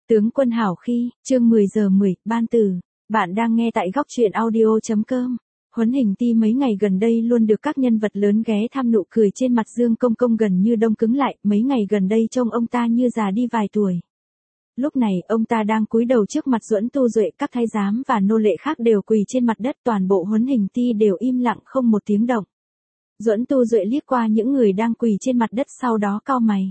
Tướng quân hảo khi, chương 10 giờ 10, ban tử. Bạn đang nghe tại góc truyện audio.com. Huấn Hình Ti mấy ngày gần đây luôn được các nhân vật lớn ghé thăm, nụ cười trên mặt Dương Công Công gần như đông cứng lại, mấy ngày gần đây trông ông ta như già đi vài tuổi. Lúc này, ông ta đang cúi đầu trước mặt Duẫn Tu Duệ, các thái giám và nô lệ khác đều quỳ trên mặt đất, toàn bộ Huấn Hình Ti đều im lặng không một tiếng động. Duẫn Tu Duệ liếc qua những người đang quỳ trên mặt đất, sau đó cau mày.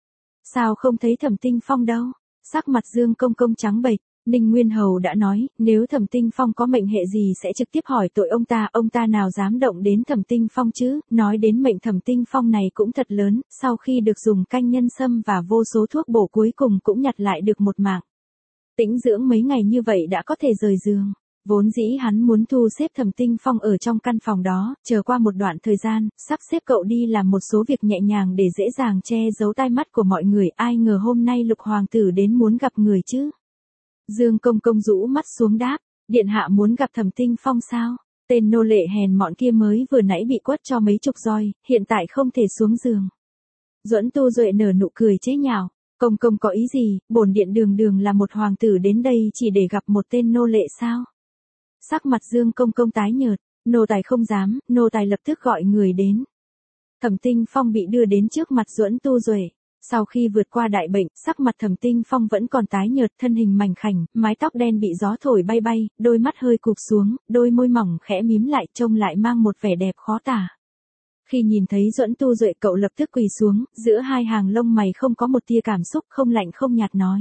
Sao không thấy Thẩm Tinh Phong đâu? Sắc mặt Dương Công Công trắng bệch. Ninh Nguyên Hầu đã nói, nếu Thẩm Tinh Phong có mệnh hệ gì sẽ trực tiếp hỏi tội ông ta nào dám động đến Thẩm Tinh Phong chứ, nói đến mệnh Thẩm Tinh Phong này cũng thật lớn, sau khi được dùng canh nhân sâm và vô số thuốc bổ cuối cùng cũng nhặt lại được một mạng. Tĩnh dưỡng mấy ngày như vậy đã có thể rời giường. Vốn dĩ hắn muốn thu xếp Thẩm Tinh Phong ở trong căn phòng đó, chờ qua một đoạn thời gian, sắp xếp cậu đi làm một số việc nhẹ nhàng để dễ dàng che giấu tai mắt của mọi người, ai ngờ hôm nay Lục Hoàng tử đến muốn gặp người chứ. Dương Công Công rũ mắt xuống đáp, điện hạ muốn gặp Thẩm Tinh Phong sao? Tên nô lệ hèn mọn kia mới vừa nãy bị quất cho mấy chục roi, hiện tại không thể xuống giường. Duẫn Tu Duệ nở nụ cười chế nhạo, Công Công có ý gì, bổn điện đường đường là một hoàng tử đến đây chỉ để gặp một tên nô lệ sao? Sắc mặt Dương Công Công tái nhợt, nô tài không dám, nô tài lập tức gọi người đến. Thẩm Tinh Phong bị đưa đến trước mặt Duẫn Tu Duệ. Sau khi vượt qua đại bệnh, sắc mặt Thẩm Tinh Phong vẫn còn tái nhợt, thân hình mảnh khảnh, mái tóc đen bị gió thổi bay bay, đôi mắt hơi cụp xuống, đôi môi mỏng khẽ mím lại, trông lại mang một vẻ đẹp khó tả. Khi nhìn thấy Duẫn Tu Duệ, cậu lập tức quỳ xuống, giữa hai hàng lông mày không có một tia cảm xúc, không lạnh không nhạt nói: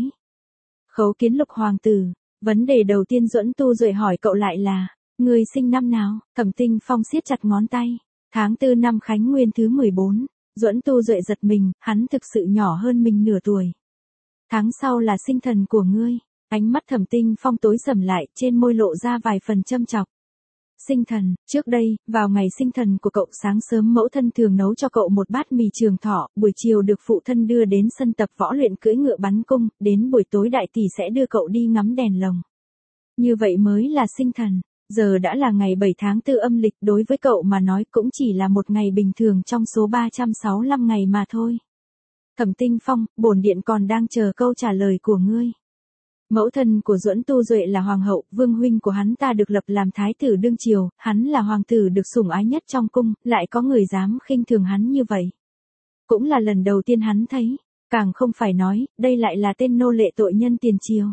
Khấu kiến Lục Hoàng tử. Vấn đề đầu tiên Duẫn Tu Duệ hỏi cậu lại là: Người sinh năm nào? Thẩm Tinh Phong siết chặt ngón tay. Tháng 4 năm Khánh Nguyên thứ 14. Duẫn Tu Duệ giật mình, hắn thực sự nhỏ hơn mình nửa tuổi. Tháng sau là sinh thần của ngươi. Ánh mắt Thẩm Tinh Phong tối sầm lại, trên môi lộ ra vài phần châm chọc. Sinh thần, trước đây, vào ngày sinh thần của cậu, sáng sớm mẫu thân thường nấu cho cậu một bát mì trường thọ, buổi chiều được phụ thân đưa đến sân tập võ luyện cưỡi ngựa bắn cung, đến buổi tối đại tỷ sẽ đưa cậu đi ngắm đèn lồng. Như vậy mới là sinh thần. Giờ đã là ngày 7 tháng 4 âm lịch, đối với cậu mà nói cũng chỉ là một ngày bình thường trong số 365 ngày mà thôi. Thẩm Tinh Phong, bổn điện còn đang chờ câu trả lời của ngươi. Mẫu thân của Duẫn Tu Duệ là hoàng hậu, vương huynh của hắn ta được lập làm thái tử đương triều, hắn là hoàng tử được sủng ái nhất trong cung, lại có người dám khinh thường hắn như vậy. Cũng là lần đầu tiên hắn thấy, càng không phải nói, đây lại là tên nô lệ tội nhân tiền triều.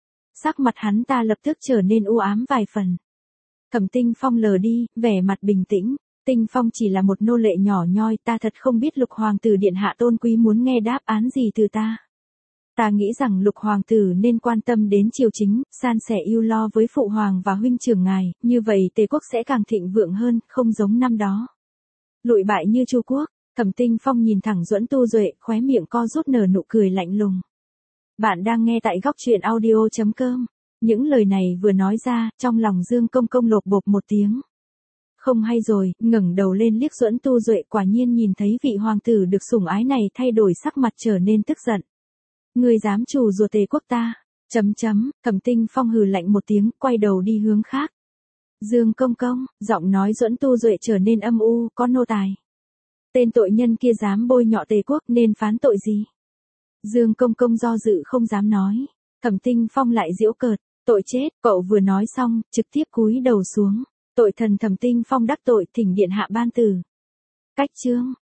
Sắc mặt hắn ta lập tức trở nên u ám vài phần. Thẩm Tinh Phong lờ đi, vẻ mặt bình tĩnh. Tinh Phong chỉ là một nô lệ nhỏ nhoi, ta thật không biết Lục Hoàng tử điện hạ tôn quý muốn nghe đáp án gì từ ta. Ta nghĩ rằng Lục Hoàng tử nên quan tâm đến triều chính, san sẻ ưu lo với phụ hoàng và huynh trưởng ngài, như vậy Tề quốc sẽ càng thịnh vượng hơn, không giống năm đó lụi bại như Chu quốc. Thẩm Tinh Phong nhìn thẳng Duẫn Tu Duệ, khóe miệng co rút nở nụ cười lạnh lùng. Bạn đang nghe tại góc truyện audio.com. Những lời này vừa nói ra, trong lòng Dương Công Công lộp bộp một tiếng. Không hay rồi, ngẩng đầu lên liếc Duẫn Tu Duệ, quả nhiên nhìn thấy vị hoàng tử được sủng ái này thay đổi sắc mặt trở nên tức giận. Người dám trù rùa Tề quốc ta? Thẩm Tinh Phong hừ lạnh một tiếng, quay đầu đi hướng khác. Dương Công Công, giọng nói Duẫn Tu Duệ trở nên âm u, có nô tài. Tên tội nhân kia dám bôi nhọ Tề quốc nên phán tội gì? Dương Công Công do dự không dám nói. Thẩm Tinh Phong lại giễu cợt, tội chết, cậu vừa nói xong, trực tiếp cúi đầu xuống. Tội thần Thẩm Tinh Phong đắc tội, thỉnh điện hạ ban tử. Cách chương.